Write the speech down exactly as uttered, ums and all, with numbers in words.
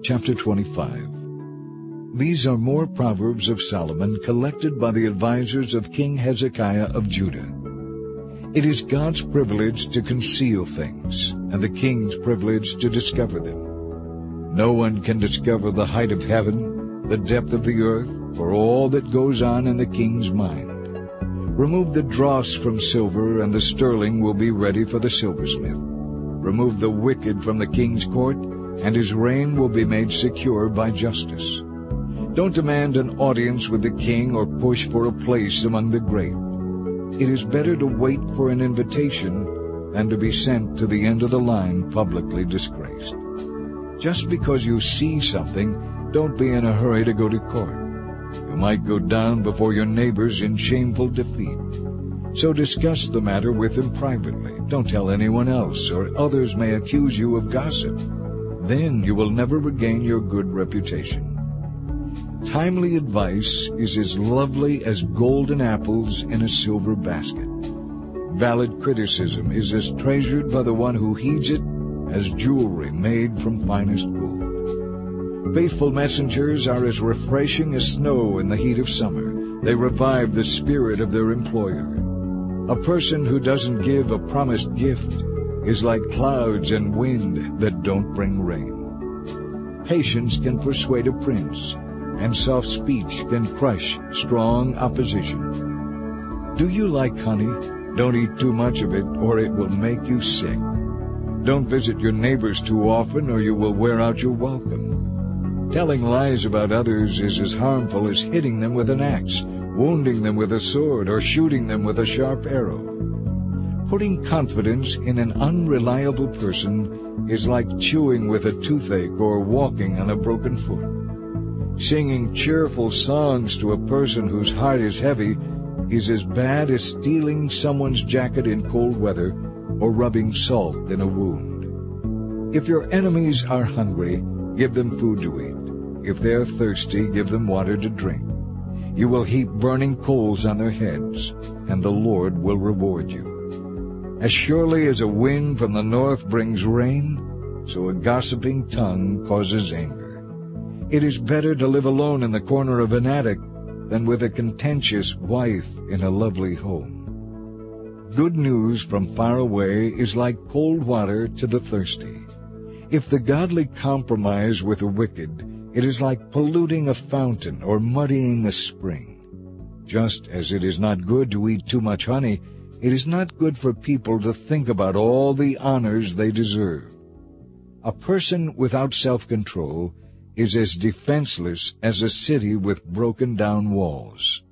Chapter twenty-five. These are more proverbs of Solomon collected by the advisers of King Hezekiah of Judah. It is God's privilege to conceal things, and the king's privilege to discover them. No one can discover the height of heaven, the depth of the earth, or all that goes on in the king's mind. Remove the dross from silver, and the sterling will be ready for the silversmith. Remove the wicked from the king's court, and his reign will be made secure by justice. Don't demand an audience with the king or push for a place among the great. It is better to wait for an invitation than to be sent to the end of the line publicly disgraced. Just because you see something, don't be in a hurry to go to court. You might go down before your neighbors in shameful defeat. So discuss the matter with them privately. Don't tell anyone else, or others may accuse you of gossip. Then you will never regain your good reputation. Timely advice is as lovely as golden apples in a silver basket. Valid criticism is as treasured by the one who heeds it as jewelry made from finest gold. Faithful messengers are as refreshing as snow in the heat of summer. They revive the spirit of their employer. A person who doesn't give a promised gift is like clouds and wind that don't bring rain. Patience can persuade a prince, and soft speech can crush strong opposition. Do you like honey? Don't eat too much of it, or it will make you sick. Don't visit your neighbors too often, or you will wear out your welcome. Telling lies about others is as harmful as hitting them with an axe, wounding them with a sword, or shooting them with a sharp arrow. Putting confidence in an unreliable person is like chewing with a toothache or walking on a broken foot. Singing cheerful songs to a person whose heart is heavy is as bad as stealing someone's jacket in cold weather or rubbing salt in a wound. If your enemies are hungry, give them food to eat. If they are thirsty, give them water to drink. You will heap burning coals on their heads, and the Lord will reward you. As surely as a wind from the north brings rain, so a gossiping tongue causes anger. It is better to live alone in the corner of an attic than with a contentious wife in a lovely home. Good news from far away is like cold water to the thirsty. If the godly compromise with the wicked, it is like polluting a fountain or muddying a spring. Just as it is not good to eat too much honey, it is not good for people to think about all the honors they deserve. A person without self-control is as defenseless as a city with broken-down walls.